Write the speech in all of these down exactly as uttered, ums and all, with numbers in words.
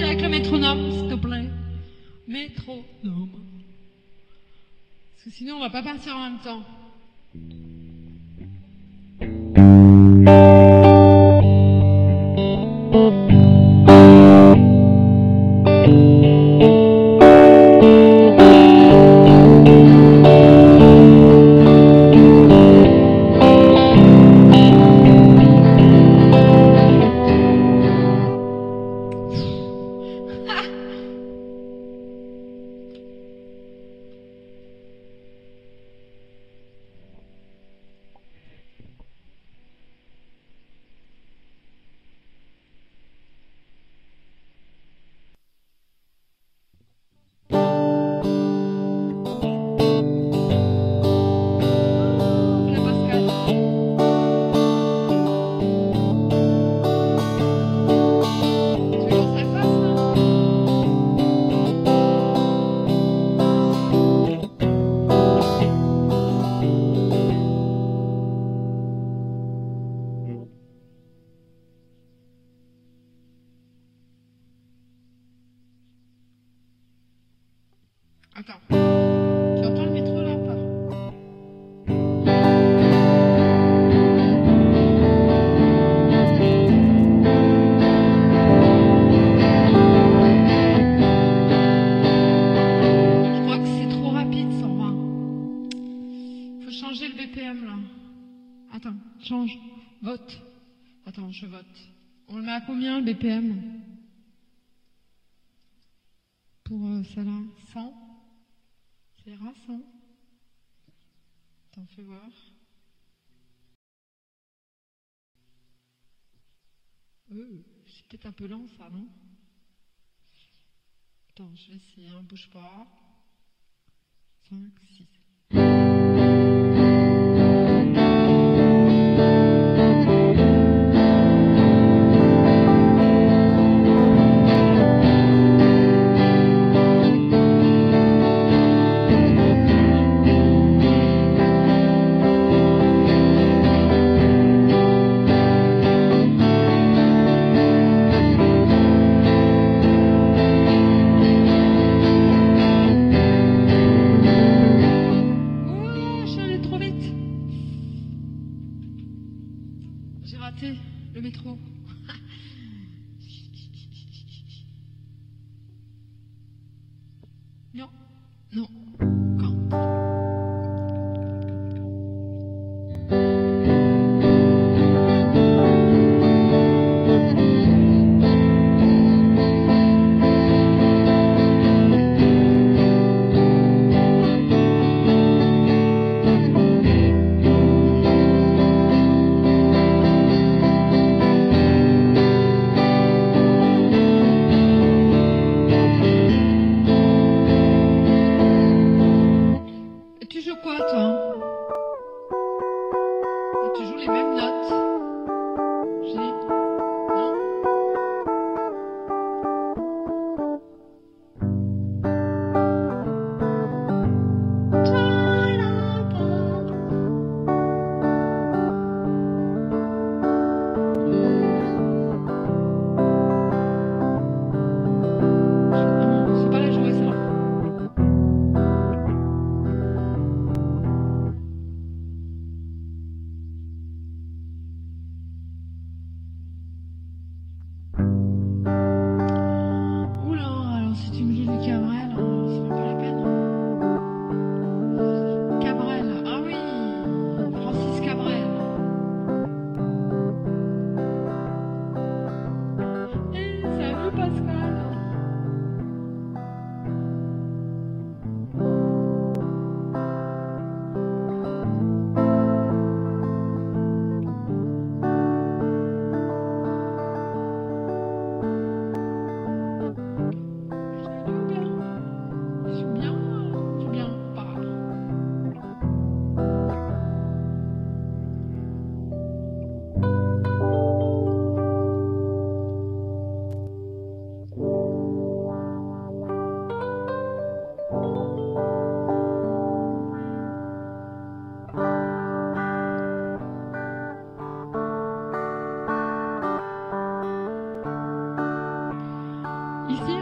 avec le métronome, s'il te plaît. Métronome. Parce que sinon, on va pas partir en même temps. Attends. Tu entends le métro là ou pas? Je crois que c'est trop rapide, cent vingt. Faut changer le B P M là. Attends, change. Vote. Attends, je vote. On le met à combien le B P M? Pour euh, ça là, cent. C'est ira cent. T'en fais voir. Euh, c'est peut-être un peu lent ça, non? Attends, je vais essayer, hein, bouge pas. cinq, six. J'ai raté le métro. Non, non. Quand?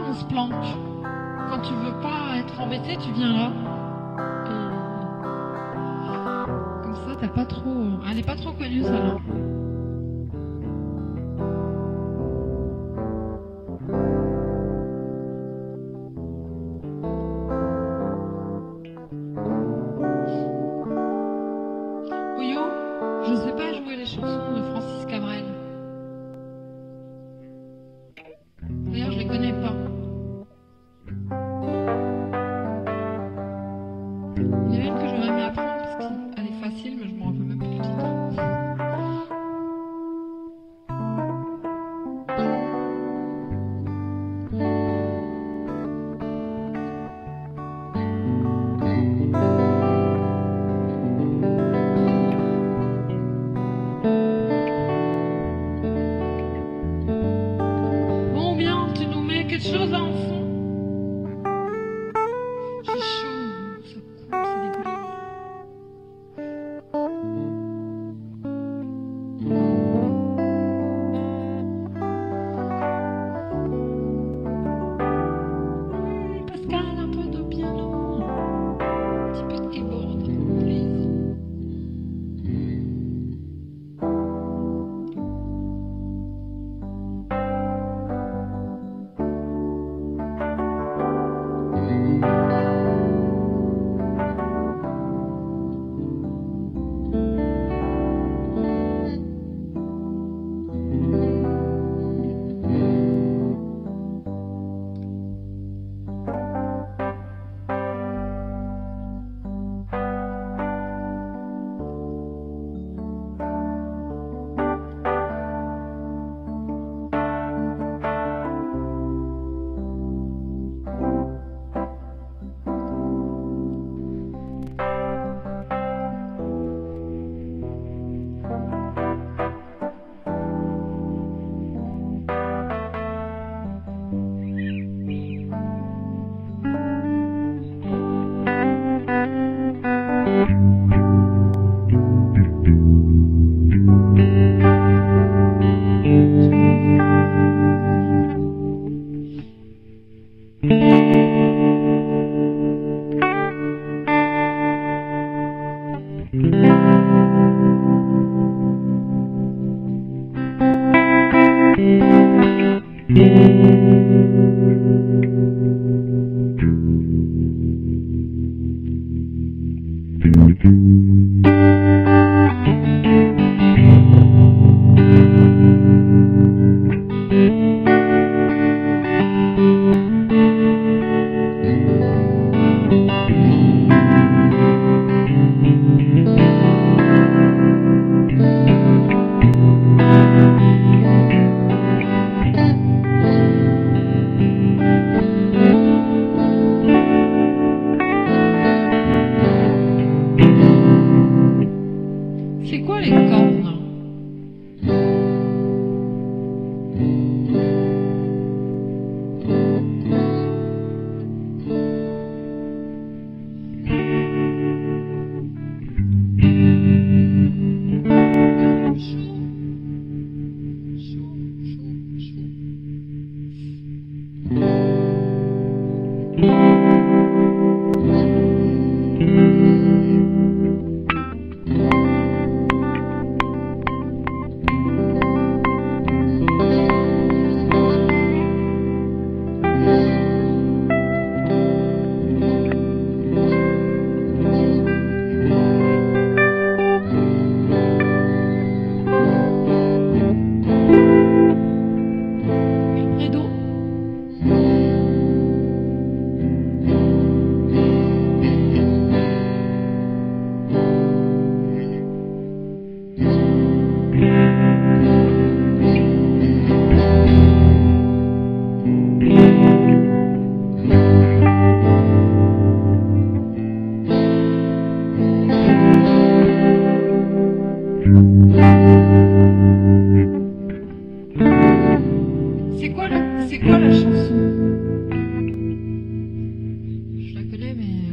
on se planque. Quand tu veux pas être embêté, tu viens là. Et comme ça, t'as pas trop... Elle est pas trop connue, celle-là. Oyo, je sais pas jouer les chansons de Francis Cabrel. D'ailleurs, je les connais pas. Il y en a une que j'aurais aimé apprendre parce qu'elle est facile, mais je m'en rappelle même pas du titre. Bon, bien, tu nous mets quelque chose là en fond. J'ai chaud, ça coupe, c'est dégueulasse. Pascal, un peu de piano, un petit peu de keyboard, please. C'est quoi les cornes? C'est quoi la, c'est quoi la chanson? Je la connais, mais...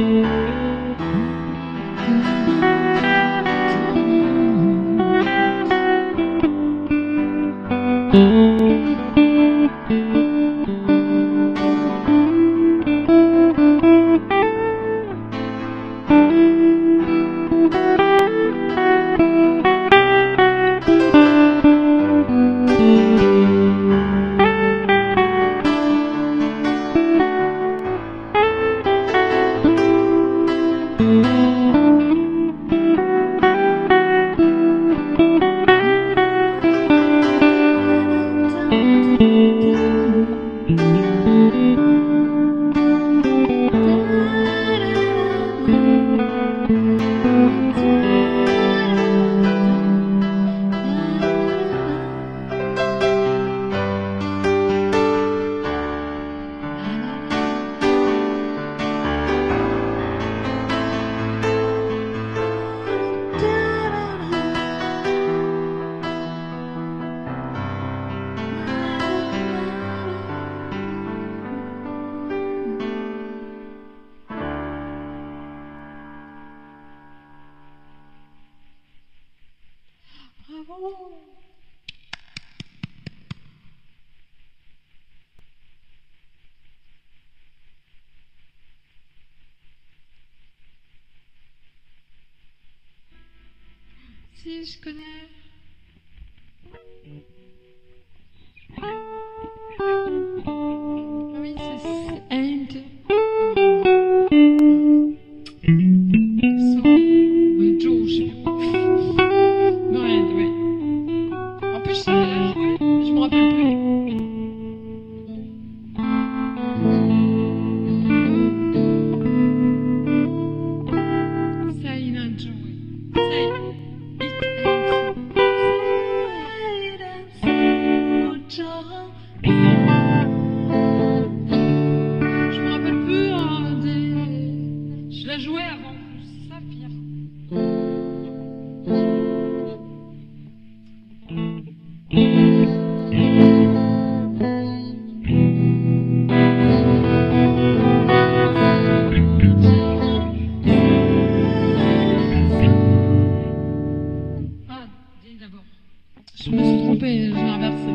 Si, je connais. Oui, c'est Ain't. So, oui, Joe, je sais plus. Non, Ain't, oui. En plus, je savais la jouer, je me rappelle plus. Say not Joe. Say it ain't so. Je me rappelle plus hein, des... Je la jouais avant, c'est ça pire. Ah, dis d'abord. Je me suis trompée, j'ai inversé.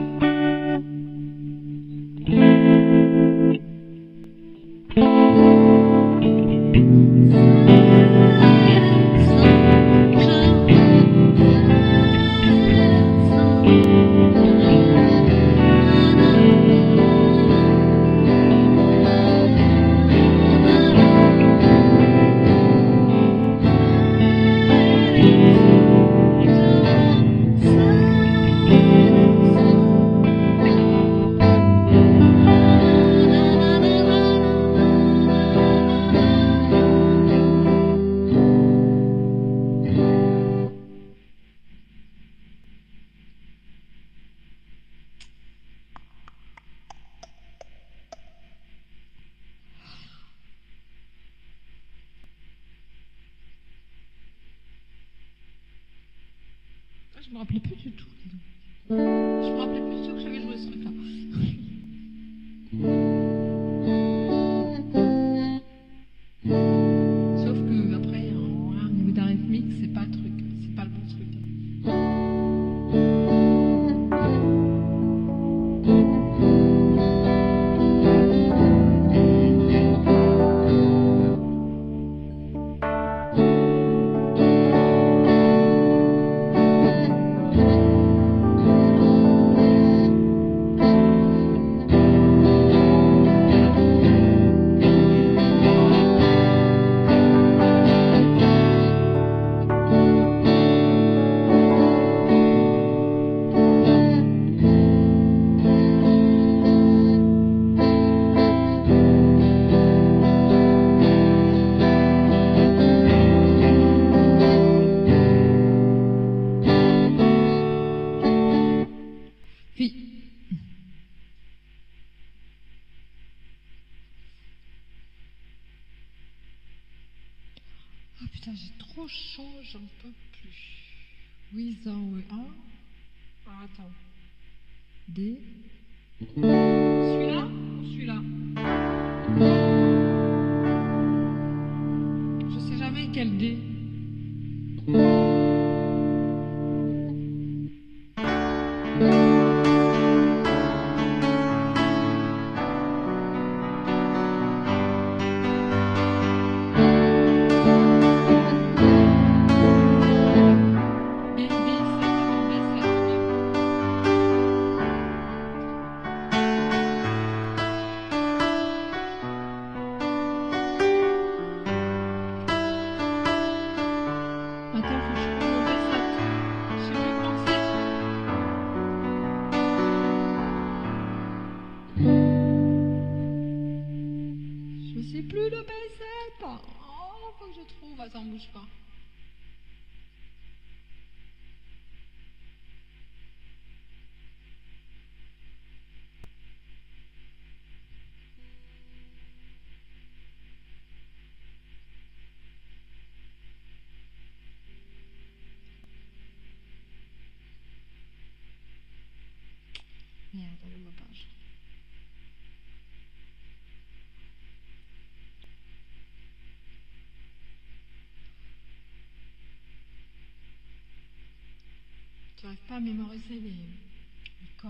Je me rappelais plus du tout. Je me rappelais plus du tout que j'avais joué ce truc-là. Sauf que après, au niveau d'un rythmique, c'est pas le truc, c'est pas le bon truc. Ah putain, j'ai trop chaud, j'en peux plus. Oui, ça, oui. Ah, ah attends. D. Celui-là ou celui-là? c'est quel dé? Plus le B sept. Oh, faut que je trouve. Attends, bouge pas. Merde, elle voit page. Tu n'arrives pas à mémoriser les, les cordes.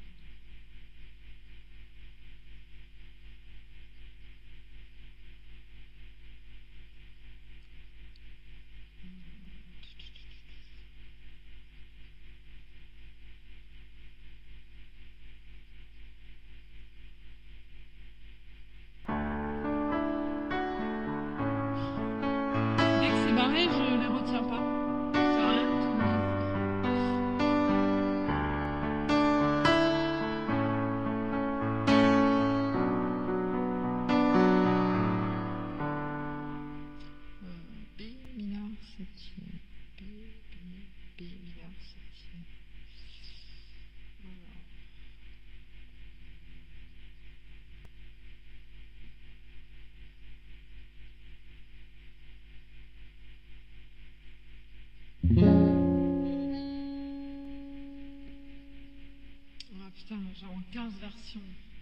Dès que c'est barré, je les retiens pas. Ça sert à rien, tout le monde. B mineur septième, B, B, B mineur septième. Voilà. Ah putain, j'ai en quinze versions.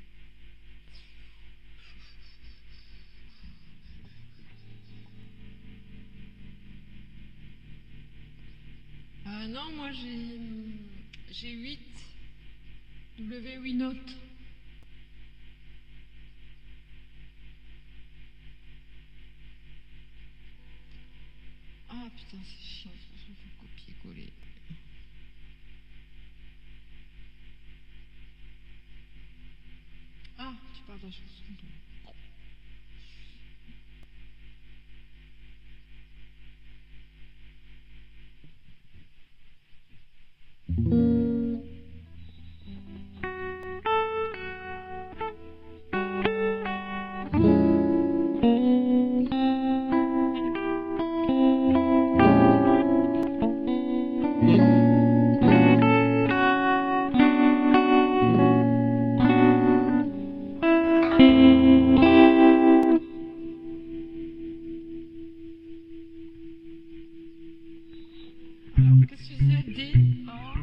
Euh, non, moi j'ai j'ai huit W huit notes. Ah putain, c'est chiant, il faut copier-coller. Ah, tu parles de la chanson. Alors, qu'est-ce que tu disais? D, A.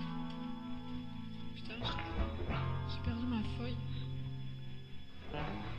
Putain, j'ai perdu ma feuille.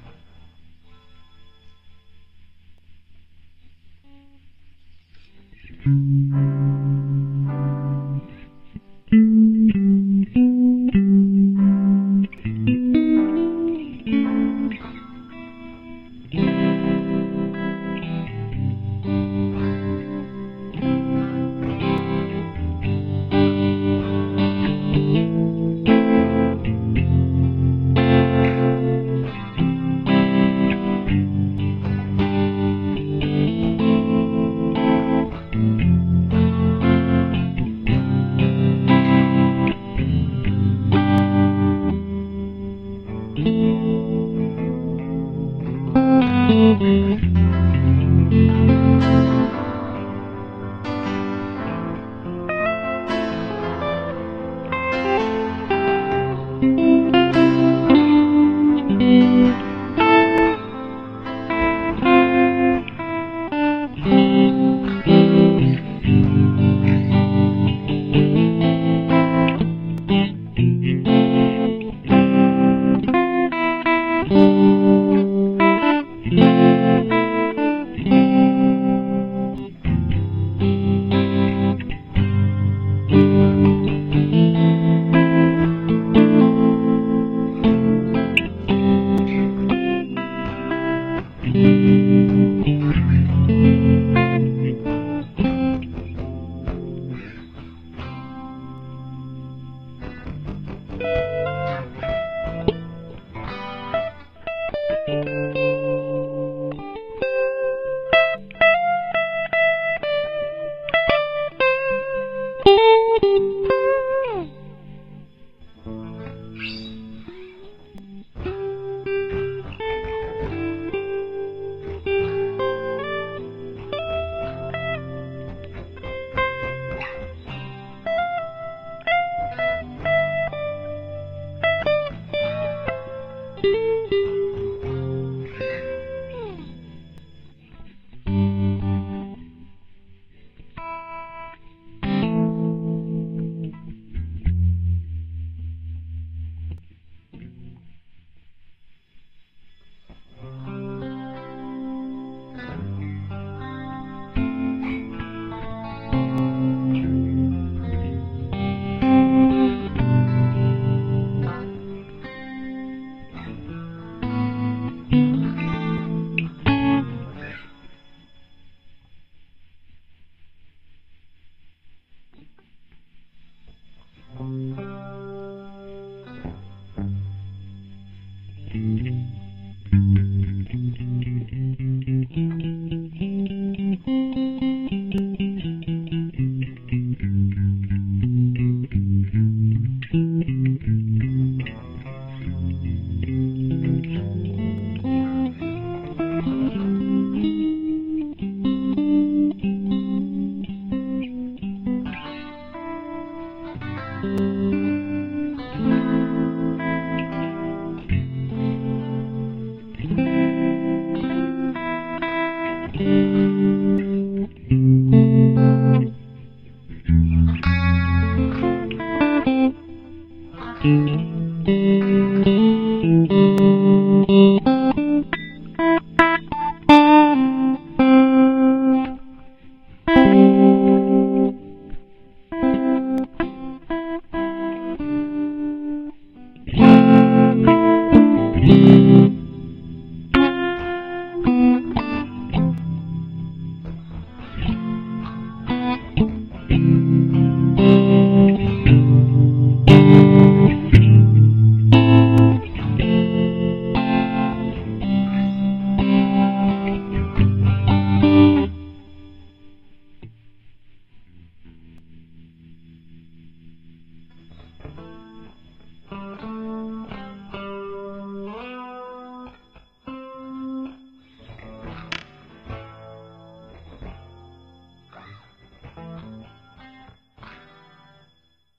Thank you.